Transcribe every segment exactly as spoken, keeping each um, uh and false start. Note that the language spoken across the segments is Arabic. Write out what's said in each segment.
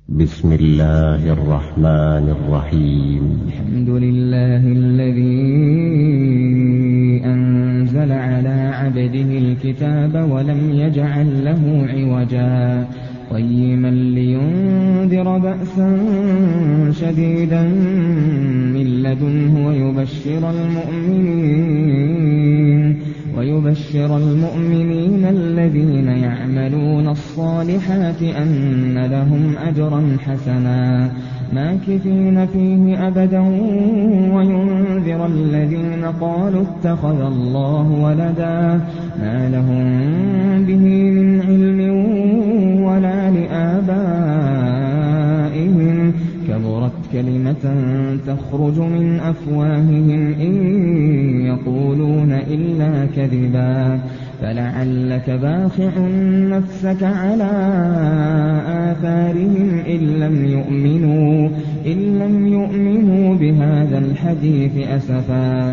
بسم الله الرحمن الرحيم. الحمد لله الذي أنزل على عبده الكتاب ولم يجعل له عوجا قيما لينذر بأسا شديدا من لدنه ويبشر المؤمنين ويبشر المؤمنين الذين يعملون الصالحات أن لهم أجرا حسنا ماكثين فيه أبدا وينذر الذين قالوا اتخذ الله ولدا ما لهم به من علم ولا لآبائهم كبرت كلمة تخرج من أفواههم إن يقولون إلا كذبا فلعلك باخع نفسك على آثارهم إن لم يؤمنوا إن لم يؤمنوا بهذا الحديث أسفا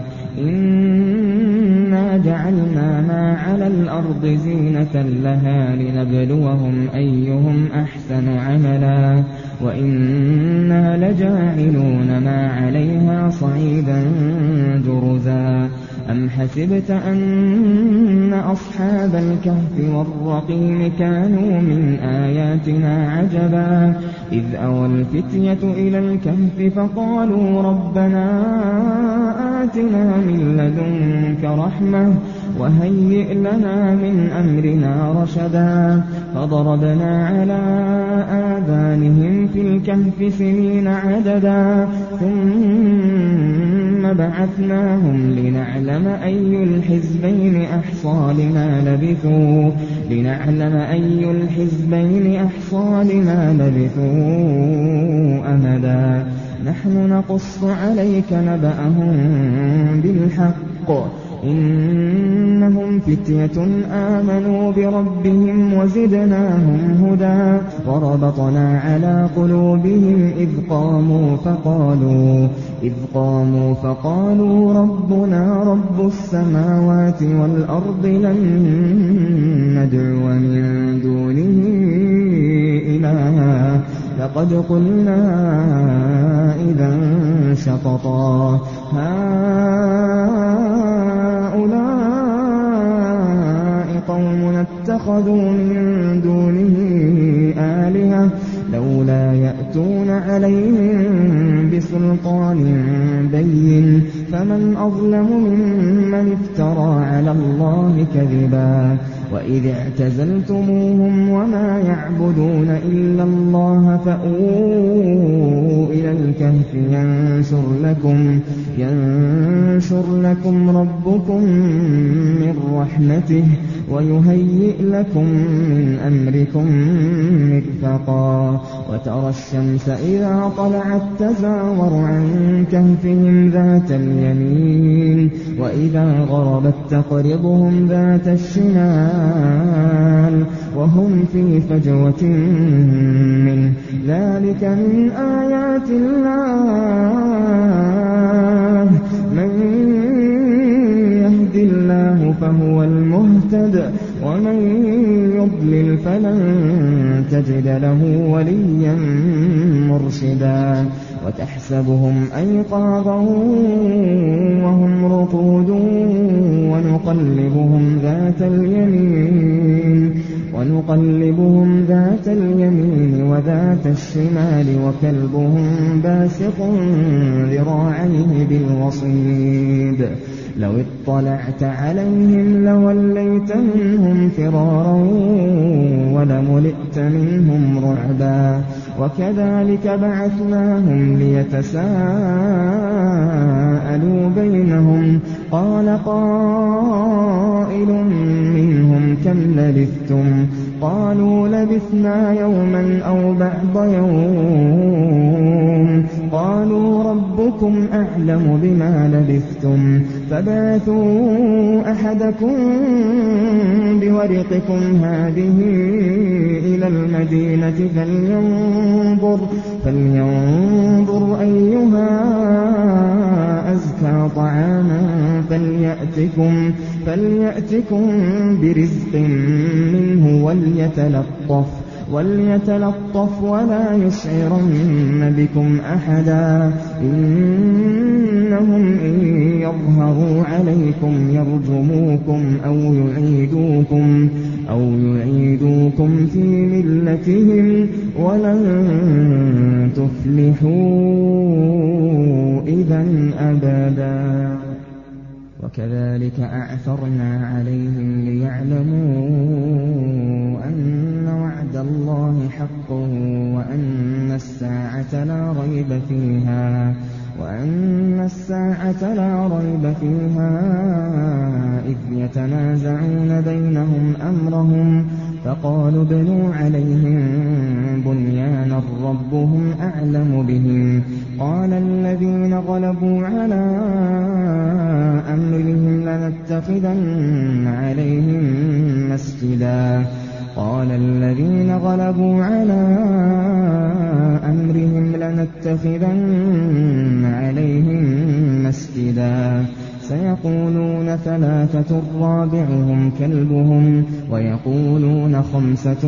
إنا جعلنا ما على الأرض زينة لها لنبلوهم أيهم أحسن عملا وإنا لجاعلون ما عليها صعيدا جرزا أم حسبت أن أصحاب الكهف والرقيم كانوا من آياتنا عجبا إذ أوى الفتية إلى الكهف فقالوا ربنا آتنا من لدنك رحمة وهيئ لنا من أمرنا رشدا فضربنا على آذانهم في الكهف سنين عددا ثم بعثناهم لنعلم أي الحزبين أحصى لما لبثوا لنعلم أي الحزبين أحصى لما لبثوا أمدا نحن نقص عليك نبأهم بالحق إنهم فتية آمنوا بربهم وزدناهم هدى وربطنا على قلوبهم إذ قاموا فقالوا إذ قاموا فقالوا ربنا رب السماوات والأرض لن ندعو من دونه إلها لقد قلنا إذا شططا هؤلاء قوم اتخذوا من دونه آلهة لولا يأتون عليهم بسلطان بين فمن أظلم ممن افترى على الله كذبا وإذ اعتزلتموهم وما يعبدون إلا الله فأووا إلى الكهف ينشر لكم ينشر لكم ربكم من رحمته ويهيئ لكم من أمركم مرفقا وترى الشمس إذا طلعت تزاور عن كهفهم ذات اليمين وإذا غربت تقرضهم ذات الشمال وهم في فجوة منه ذلك من آيات الله من يهد الله فهو المهتد ومن يضلل فلن تجد له وليا مرشدا وتحسبهم أيقاظا وهم رقود ونقلبهم ذات اليمين ونقلبهم ذات اليمين وذات الشمال وكلبهم باسق ذراعيه بالوصيد لو اطلعت عليهم لوليت منهم فرارا ولملئت منهم رعبا وكذلك بعثناهم ليتساءلوا بينهم قال قائل منهم كم لبثتم قالوا لبثنا يوما أو بعض يوم قالوا ربكم أعلم بما لبثتم فبعثوا أحدكم بورقكم هذه إلى المدينة فلينظر, فلينظر أيها أزكى طعاما فليأتكم, فليأتكم برزق منه وليتلطف وَلْيَتَلَطَّفْ وَلَا يُشْعِرَنَّ بِكُمْ أَحَدًا إِنَّهُمْ إِن يَظْهَرُوا عَلَيْكُمْ يَرْجُمُوكُمْ أَوْ يُعِيدُوكُمْ أَوْ يُعِيدُوكُمْ فِي مِلَّتِهِمْ وَلَن تُفْلِحُوا إِذًا أَبَدًا وَكَذَلِكَ أَعْثَرْنَا عَلَيْهِمْ لِيَعْلَمُوا أَنَّ وَعْدَ اللَّهِ حَقٌّ وَأَنَّ السَّاعَةَ لَا رَيْبَ فِيهَا وَأَنَّ السَّاعَةَ لَا رَيْبَ فِيهَا إِذْ يَتَنَازَعُونَ بَيْنَهُمْ أَمْرَهُمْ فَقَالُوا ابْنُوا عَلَيْهِم بُنْيَانًا رَّبُّهُمْ أَعْلَمُ بِهِمْ قَالَ الَّذِينَ غَلَبُوا عَلَىٰ أَمْرِهِمْ لَنَتَّخِذَنَّ عَلَيْهِم مَّسْجِدًا قال الذين غلبوا على أمرهم لنتخذن عليهم مسجدا سيقولون ثلاثة رابعهم كلبهم ويقولون خمسة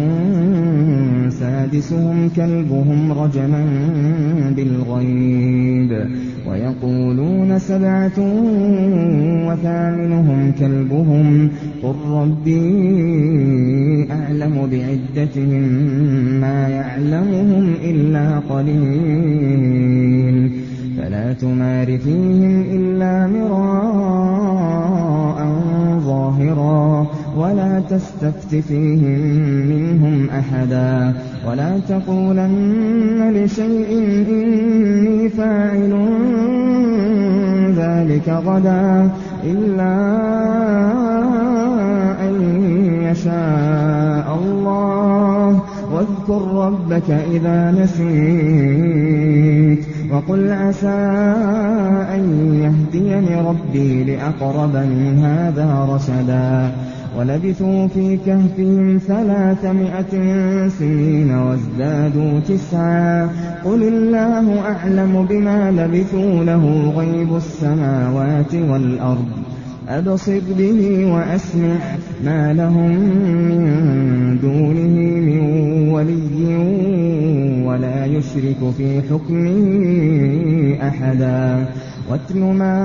سادسهم كلبهم رجما بالغيب ويقولون سبعة وثامنهم كلبهم قل ربي أعلم بعدتهم ما يعلمهم إلا قليل فلا تمار فيهم إلا مراء ظاهرا ولا تستفت فيهم منهم أحدا ولا تقولن لشيء إني فاعل ذلك غدا إلا أن يشاء الله واذكر ربك إذا نسيت وقل عسى أن يهديني ربي لأقرب من هذا رشدا ولبثوا في كهفهم ثلاثمائة سنين وازدادوا تسعا قل الله أعلم بما لبثوا له غيب السماوات والأرض أبصر به وأسمع ما لهم من دونه من ولي ولا يشرك في حكمه أحدا واتل ما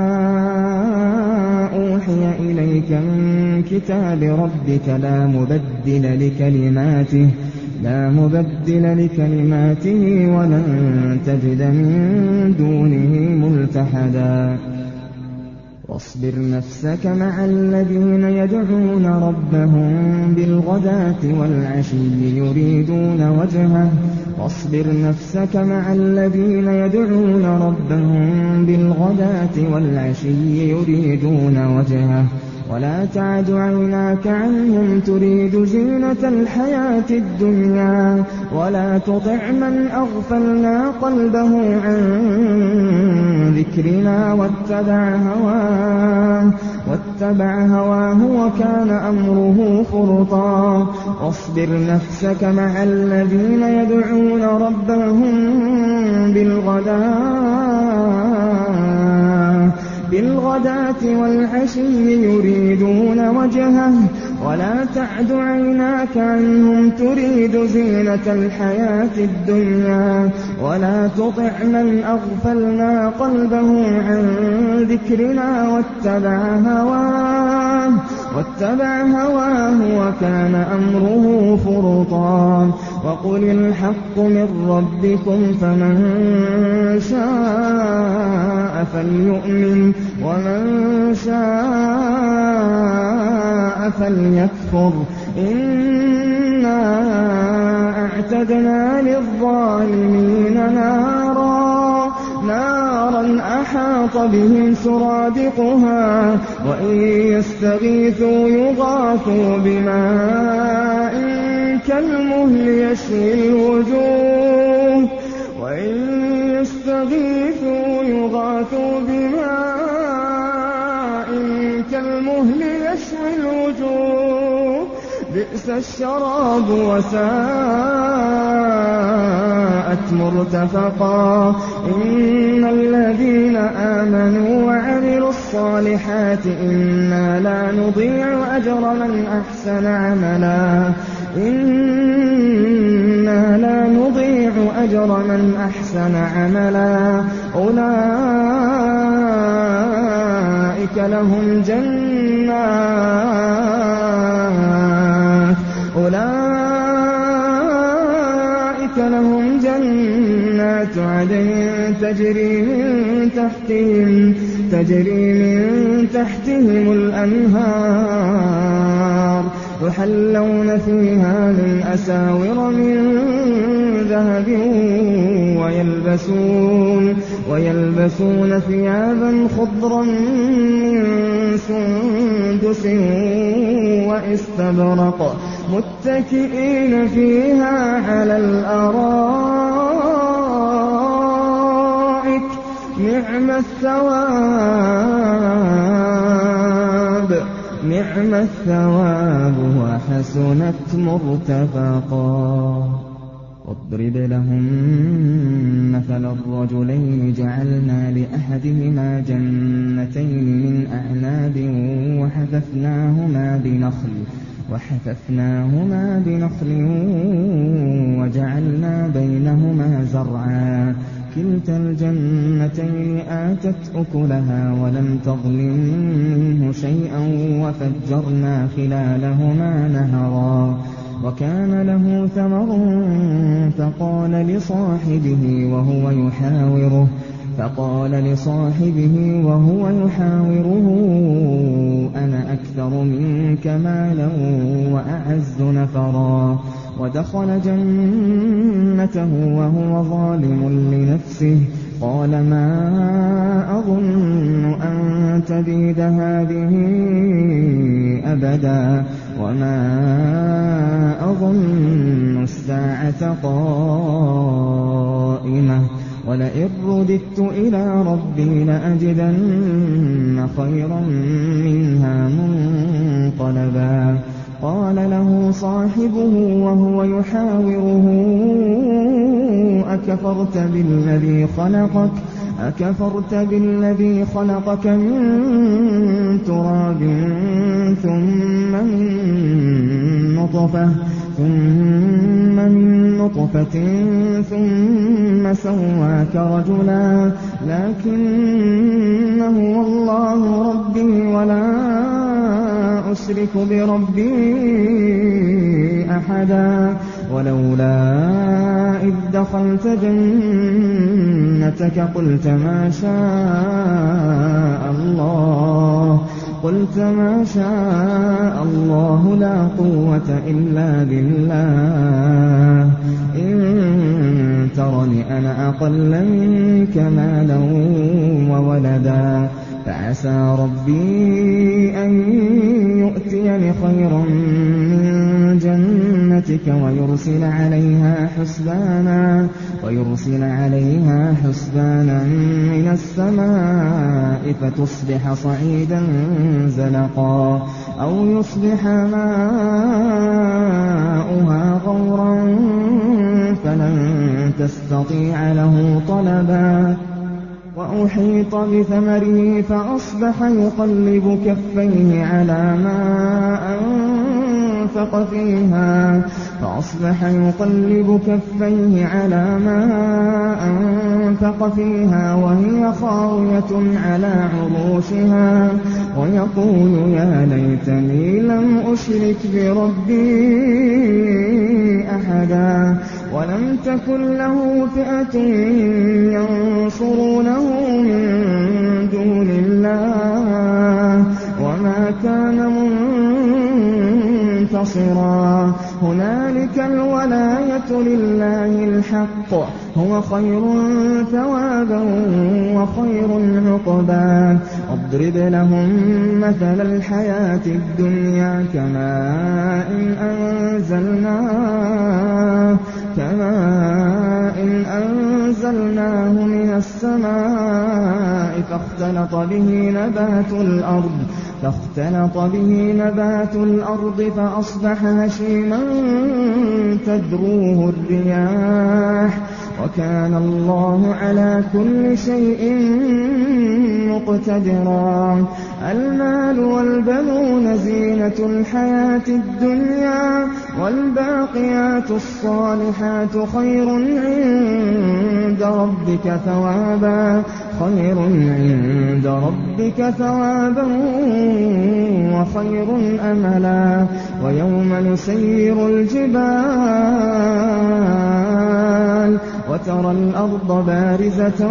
أوحي إليك من كتاب ربك لا مبدل لكلماته لا مبدل لكلماته ولن تجد من دونه ملتحدا واصبر نفسك مع الذين يدعون ربهم بالغداة والعشي يريدون وجهه واصبر نفسك مع الذين يدعون ربهم بالغداة والعشي يريدون وجهه ولا تعد عيناك عنهم تريد زينة الحياة الدنيا ولا تطع من أغفلنا قلبه عن ذكرنا واتبع هواه واتبع هواه وكان أمره فرطا واصبر نفسك مع الذين يدعون ربهم بالغداة بالغداة والعشي يريدون وجهه ولا تعد عيناك عنهم تريد زينة الحياة الدنيا ولا تطع من أغفلنا قلبه عن ذكرنا واتبع هواه واتبع هواه وكان أمره فرطا وقل الحق من ربكم فمن شاء فليؤمن ومن شاء فليكفر إنا أعتدنا للظالمين نارا نارا أحاط بهم سرادقها وإن يستغيثوا يغاثوا بماء كالمهل يشوي الوجوه وإن يستغيثوا يغاثوا بماء كالمهل يشوي الوجوه بئس الشراب وساءت مرتفقا إن الذين آمنوا وعملوا الصالحات إنا لا نضيع أجر من أحسن عملا إِنَّا لَا نُضِيعُ أَجْرَ مَنْ أَحْسَنَ عَمَلًا أُولَئِكَ لَهُمْ جَنَّاتُ أُولَئِكَ لَهُمْ جَنَّاتُ عَدْنٍ تَجْرِي مِن تَحْتِهِمْ تَجْرِي مِن تَحْتِهِمُ الْأَنْهَارُ يُحَلَّوْنَ فِيهَا مِنْ أَسَاوِرَ مِن ذَهَبٍ وَيَلْبَسُونَ وَيَلْبَسُونَ ثِيَابًا خُضْرًا مِّن سُندُسٍ وَإِسْتَبْرَقٍ مُتَّكِئِينَ فِيهَا عَلَى الْأَرَائِكِ نِعْمَ الثَّوَابُ نِعْمَ الثَّوَابُ وَحَسُنَتْ مُرْتَفَقًا واضرب لهم مثل الرجلين جعلنا لأحدهما جنتين من أعناب وحففناهما بنخل وحففناهما بنخل وجعلنا بينهما زرعا كلتا الجنتين آتت أكلها ولم تظلم منه شيئا وفجرنا خلالهما نهرا وكان له ثمر فقال لصاحبه وهو يحاوره فقال لصاحبه وهو يحاوره أنا أكثر منك مالا وأعز نفرا ودخل جنته وهو ظالم لنفسه قال ما أظن أن تبيد هذه أبدا وما أظن الساعة قائمة ولئن رددت إلى ربي لأجدن خيرا منها منقلبا قال له صاحبه وهو يحاوره أكفرت بالذي خلقك أكفرت بالذي خلقك من تراب ثم من نطفة ثم من نطفة ثم سواك رجلا لكن هو الله ربي ولا أشرك بربي أحدا ولولا إذ دخلت جنتك قلت ما شاء الله قلت ما شاء الله لا قوة إلا بالله إن ترني أنا أقل منك مالا وولدا فعسى ربي أن يؤتيني خيرا من جنتك ويرسل عليها حسبانا ويرسل عليها حسبانا من السماء فتصبح صعيدا زلقا أو يصبح ماؤها غورا فلن تستطيع له طلبا وأحيط بثمره فأصبح يقلب كفيه على ما أنفق فيها فأصبح يقلب كفيه على ما أنفق فيها وهي خاوية على عروشها ويقول يا ليتني لم أشرك بربي أحدا ولم تكن له فئة ينصرونه من دون الله وما كان منتصرا هنالك الولاية لله الحق هو خير ثوابا وخير عقبا اضرب لهم مثل الحياة الدنيا كماء إن أنزلناه كماء إن أنزلناه من السماء فاختلط به نبات الأرض فاختلط به نبات الأرض فأصبح هشيما تذروه الرياح وكان الله على كل شيء مقتدرا. المال والبنون زينة الحياة الدنيا والباقيات الصالحات خير عند ربك ثوابا خير عند ربك ثوابا وخير أملا. ويوم نسير الجبال وترى الأرض بارزة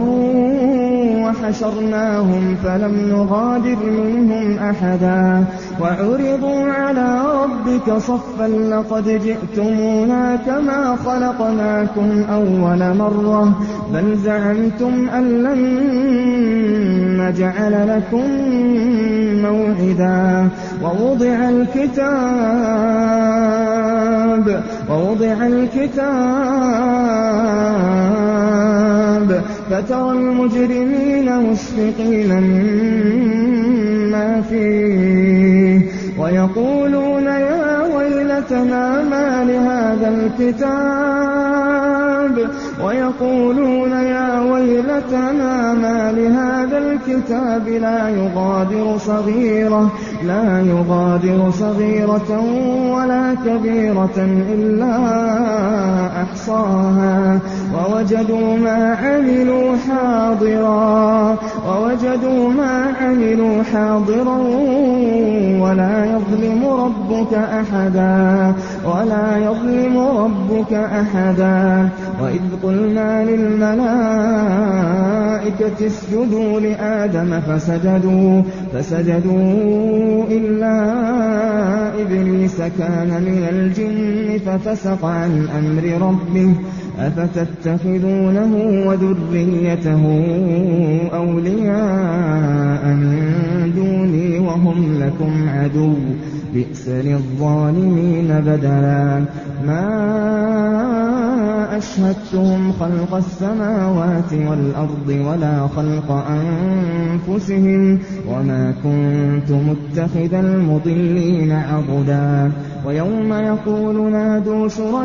وحشرناهم فلم نغادر منهم أحدا وعرضوا على ربك صفا لقد جئتمونا كما خلقناكم أول مرة بل زعمتم أن لن نجعل لكم موعدا. ووضع الكتاب ووضع الكتاب فترى المجرمين مشفقين مما فيه ويقولون يا ويلتنا ما لهذا الكتاب ويقولون يا ويلتنا ما لهذا الكتاب لا يغادر صغيرة لا يغادر صغيرة ولا كبيرة إلا أحصاها ووجدوا ما عملوا حاضرا ووجدوا ما عملوا حاضرا ولا يظلم ربك أحدا ولا يظلم ربك أحدا. وإذ قلنا للملائكة اسجدوا لآدم فسجدوا فسجدوا إلا إبليس كان من الجن ففسق عن أمر ربه أفتتخذونه وذريته أولياء من دوني وهم لكم عدو بئس للظالمين بدلا. ما أشهدتهم خلق السماوات والأرض ولا خلق أنفسهم وما كنت متخذ المضلين عضدا. ويوم يقول نادوا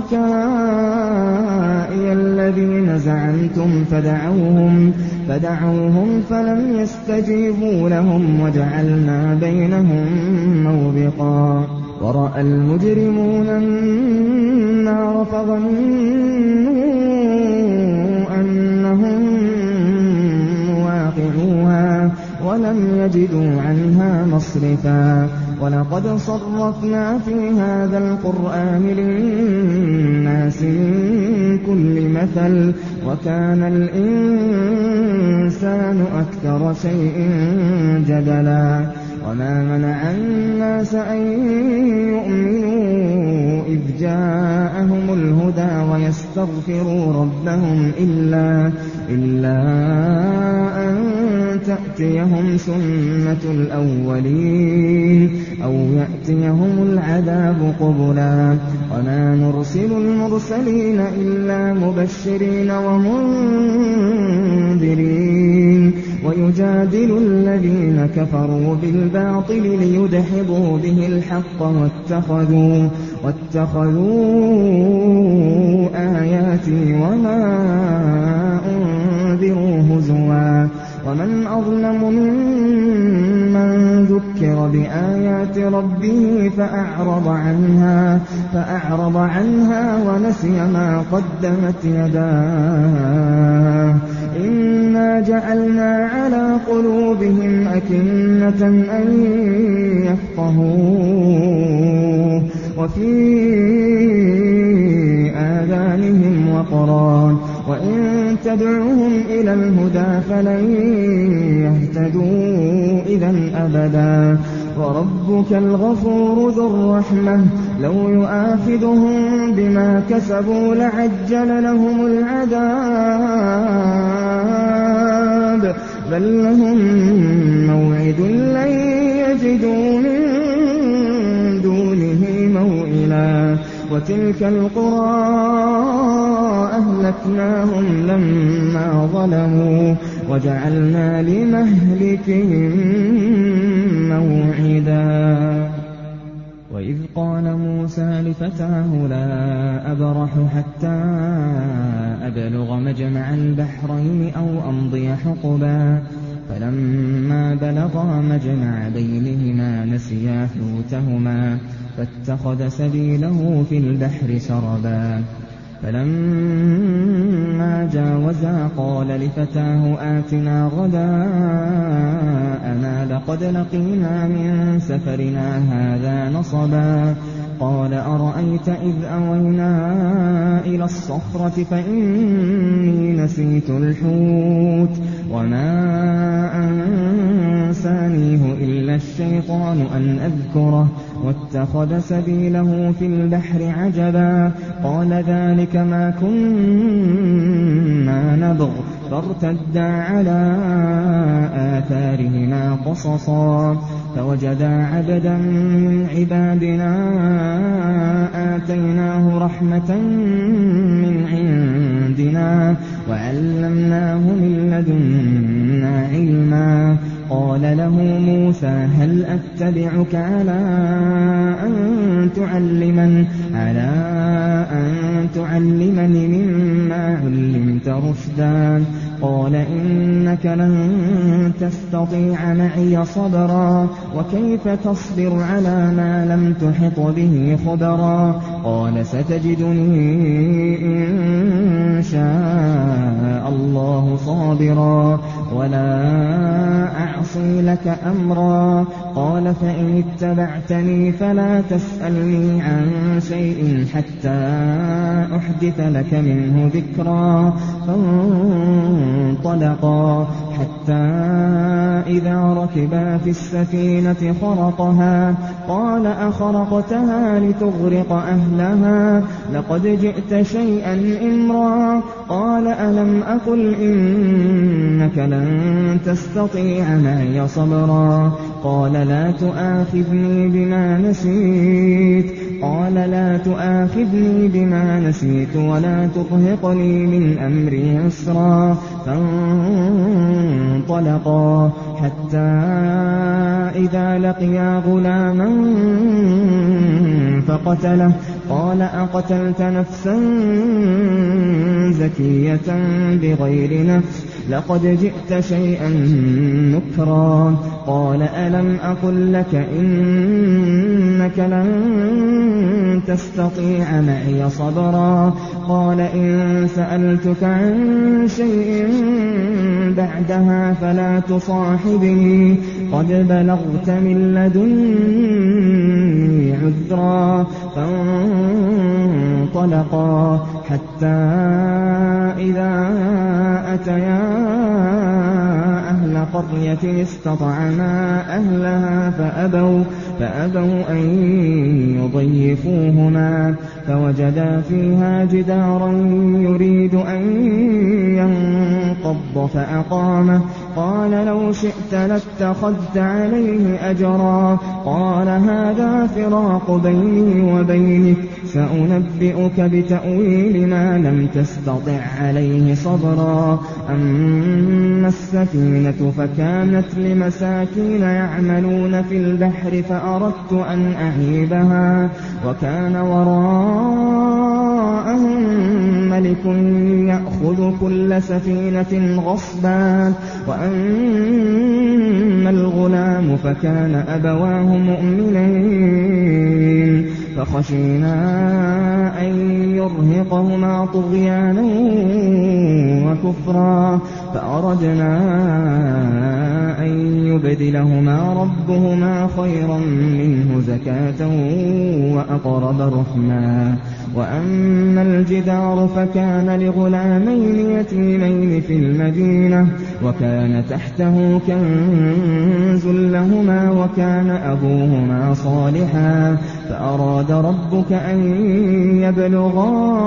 شركائي الذين زعمتم فدعوهم فدعوهم فلم يستجيبوا لهم وجعلنا بينهم موبقا. ورأى المجرمون النار فظنوا أنهم واقعوها ولم يجدوا عنها مصرفا. ولقد صرفنا في هذا القرآن للناس من كل مثل وكان الإنسان أكثر شيء جدلا. وما منع الناس أن يؤمنوا إذ جاءهم الهدى ويستغفروا ربهم إلا, إلا أن تأتيهم سنة الأولين أو يأتيهم العذاب قبلا. وما نرسل المرسلين إلا مبشرين ومنذرين ويجادل الذين كفروا بالباطل ليدحضوا به الحق واتخذوا, واتخذوا آياتي وما أنذروا هزوا. ومن أظلم ممن ذكر بآيات ربه فأعرض عنها, فأعرض عنها ونسي ما قدمت يداه. إنا جعلنا على قلوبهم أكنة أن يفقهوه وفي آذانهم وقرا وإن تدعوهم إلى الهدى فلن يهتدوا إذا أبدا. وربك الغفور ذو الرحمة لو يؤاخذهم بما كسبوا لعجل لهم العذاب بل لهم موعد لن يجدوا من دونه موئلا. وتلك القرى أهلكناهم لما ظلموا وجعلنا لمهلكهم موعدا. وإذ قال موسى لفتاه لا أبرح حتى أبلغ مجمع البحرين أو أمضي حقبا فلما بلغا مجمع بينهما نسيا حوتهما فاتخذ سبيله في البحر سربا فلما جاوزا قال لفتاه آتنا غداءنا لقد لقينا من سفرنا هذا نصبا قال أرأيت إذ أوينا إلى الصخرة فإني نسيت الحوت وما أنسانيه إلا الشيطان أن أذكره واتخذ سبيله في البحر عجبا قال ذلك ما كنا نبغ فارتدا على آثارهما قصصا فوجدا عبدا من عبادنا آتيناه رحمة من عندنا وعلمناه من لدنا علما قال له موسى هل أتبعك على أن تعلمن على أن تعلمني مما علمت رشدا قال إنك لن تستطيع معي صبرا وكيف تصبر على ما لم تحط به خبرا قال ستجدني إن شاء الله صابرا ولا أعصي لك أمرا قال فإن اتبعتني فلا تسألني عن شيء حتى أحدث لك منه ذكرا فانطلقا حتى إذا ركبا في السفينة خرقها قال أخرقتها لتغرق أهلها لقد جئت شيئا إمرا قال ألم أقل إنك لن تستطيع معي صبرا قال لا تؤاخذني بما نسيت قال لا تؤاخذني بما نسيت ولا ترهقني من أمري عسرا فانطلقا حتى إذا لقيا غلاما فقتله قال أقتلت نفسا زكية بغير نفس لقد جئت شيئا نكرا قال ألم أقل لك إنك لن تستطيع معي صبرا قال إن سألتك عن شيء بعدها فلا تصاحبني قد بلغت من لدني عذرا فانطلقا حتى إذا أتيا أهل قرية استطعما أهلها فأبوا, فأبوا أن يضيفوهما فوجدا فيها جدارا يريد أن ينقض فأقامه قال لو شئت لاتخذت عليه أجرا قال هذا فراق بيني وبينك سأنبئك بتأويل ما لم تستطع عليه صبرا أما السفينة فكانت لمساكين يعملون في البحر فأردت أن أعيبها وكان وراءهم ملك يأخذ كل سفينة غصبا وأما الغلام فكان أبواه مؤمنين فخشينا أن يرهقهما طغيانا وكفرا فأردنا أن يبدلهما ربهما خيرا منه زكاة وأقرب رحما وأما الجدار فكان لغلامين يتيمين في المدينة وكان تحته كنز لهما وكان أبوهما صالحا فأراد ربك أن يبلغا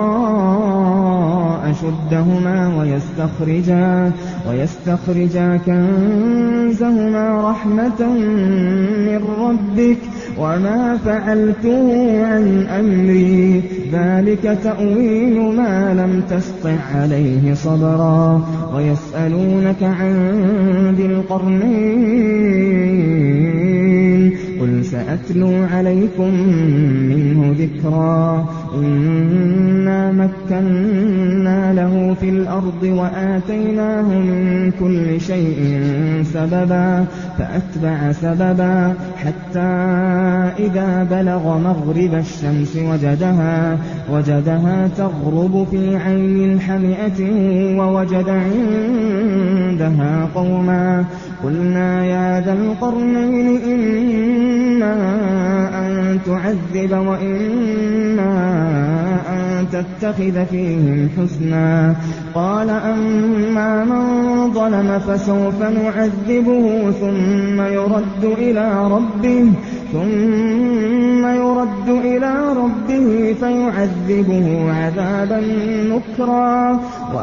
أشدهما ويستخرجا, ويستخرجا كنزهما رحمة من ربك وما فعلته عن أمري ذلك تأويل ما لم تسطع عليه صبرا ويسألونك عن ذي القرنين قل سأتلو عليكم منه ذكرا إنا مكنا له في الأرض وآتيناه من كل شيء سببا فأتبع سببا حتى إذا بلغ مغرب الشمس وجدها, وجدها تغرب في عين حمئة ووجد عندها قوما قلنا يا ذا القرنين إما أن تعذب وإما أن تتخذ فيهم حسنا قال أما من ظلم فسوف نعذبه ثم يرد إلى ربه ثم يرد إلى ربه فيعذبه عذابا نكرا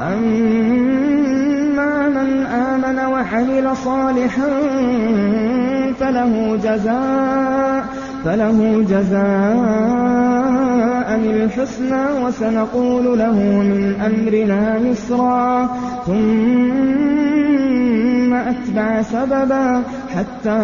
وأما من آمن وعمل صالحا فله جزاء فله جزاء الحسنى وسنقول له من أمرنا يسرا ثم أتبع سببا حتى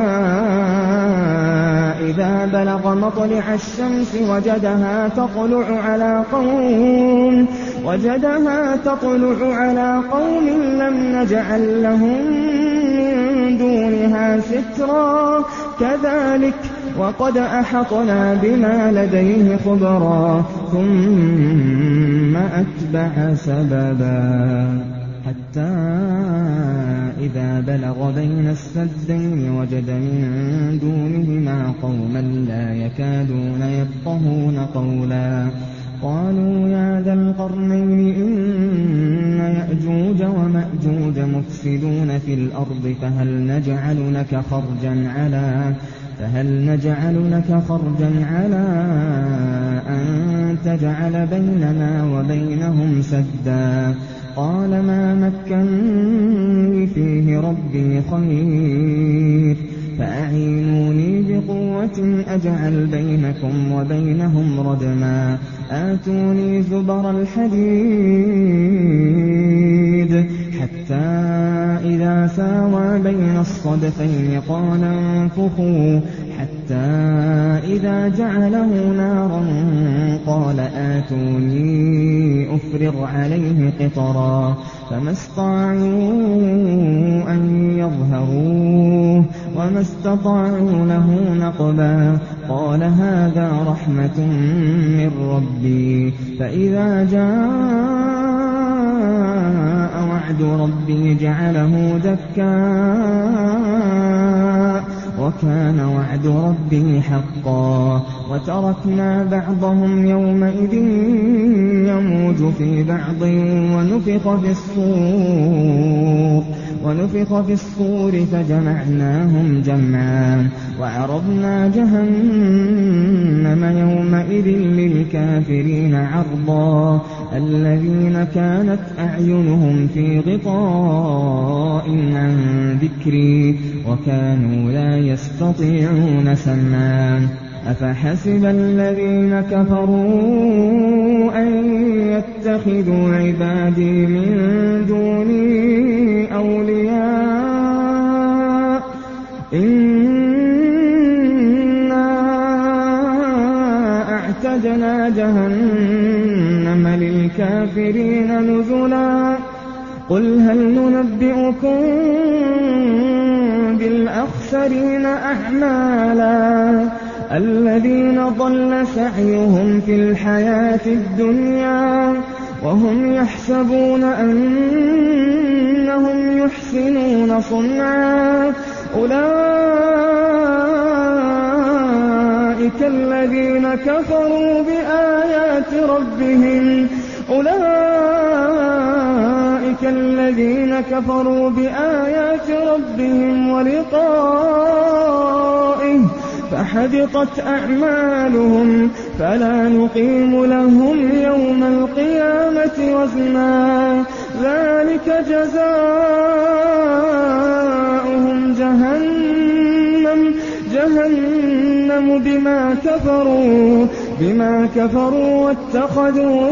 إذا بلغ مطلع الشمس وجدها تطلع على قوم وجدها تطلع على قوم لم نجعل لهم من دونها سترا كذلك وقد أحطنا بما لديه خبرا ثم أتبع سببا حتى إذا بلغ بين السدين وجد من دونهما قوما لا يكادون يفقهون قولا قالوا يا ذا القرنين إن يأجوج ومأجوج مفسدون في الأرض فهل نجعل لك خرجا على فهل نجعل لك خرجا على أن تجعل بيننا وبينهم سدا قال ما مكنني فيه ربي خير فأعينوني بقوة أجعل بينكم وبينهم ردما آتوني زبر الحديد حتى إذا ساوى بين الصدفين قال انفخوا حتى إذا جعله نارا قال آتوني أفرغ عليه قطرا فما استطاعوا أن يظهروه وما استطاعوا له نقبا قال هذا رحمة من ربي فإذا جاء وعد ربي جعله دكا وكان وعد ربي حقا وتركنا بعضهم يومئذ يموج في بعض ونفخ في الصور ونفخ في الصور فجمعناهم جمعا وعرضنا جهنم يومئذ للكافرين عرضا الذين كانت أعينهم في غطاء عن ذكري وكانوا لا يستطيعون سمعا أفحسب الذين كفروا أن يتخذوا عبادي من دوني أولياء إنا أعتدنا جهنم للكافرين نزلا قل هل ننبئكم بالأخسرين أعمالا الذين ضل سعيهم في الحياة الدنيا وهم يحسبون أنهم يحسنون صنعا أولئك الذين كفروا بآيات ربهم أولئك الذين كفروا بآيات ربهم ولقائه فحبطت أعمالهم فلا نقيم لهم يوم القيامة وزنا ذلك جزاؤهم جهنم جهنم بما كفروا بما كفروا واتخذوا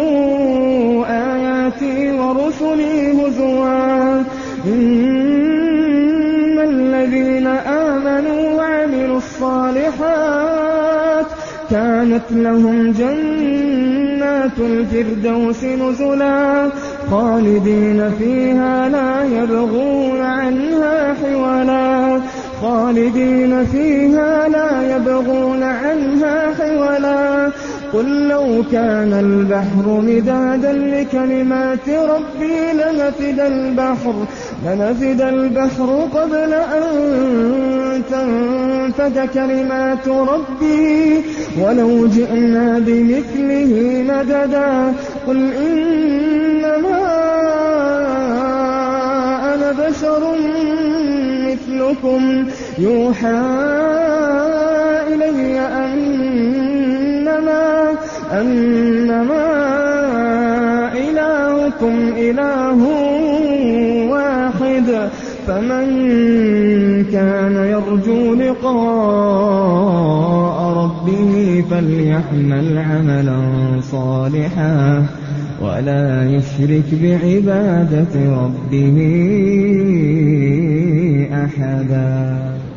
آياتي ورسلي هزوا إن الذين آمنوا وعملوا الصالحات كانت لهم جنات الفردوس نزلا خالدين فيها لا يبغون عنها حولا خالدين فيها لا يبغون عنها حولا قل لو كان البحر مدادا لكلمات ربي لنفد البحر لنفد البحر قبل أن تنفد كلمات ربي ولو جئنا بمثله مددا قل إنما أنا بشر مثلكم يوحى إلي أنما أنما إلهكم إله واحد فمن كان يرجو لقاء ربه فليعمل عملا صالحا ولا يشرك بعبادة ربه أحدا.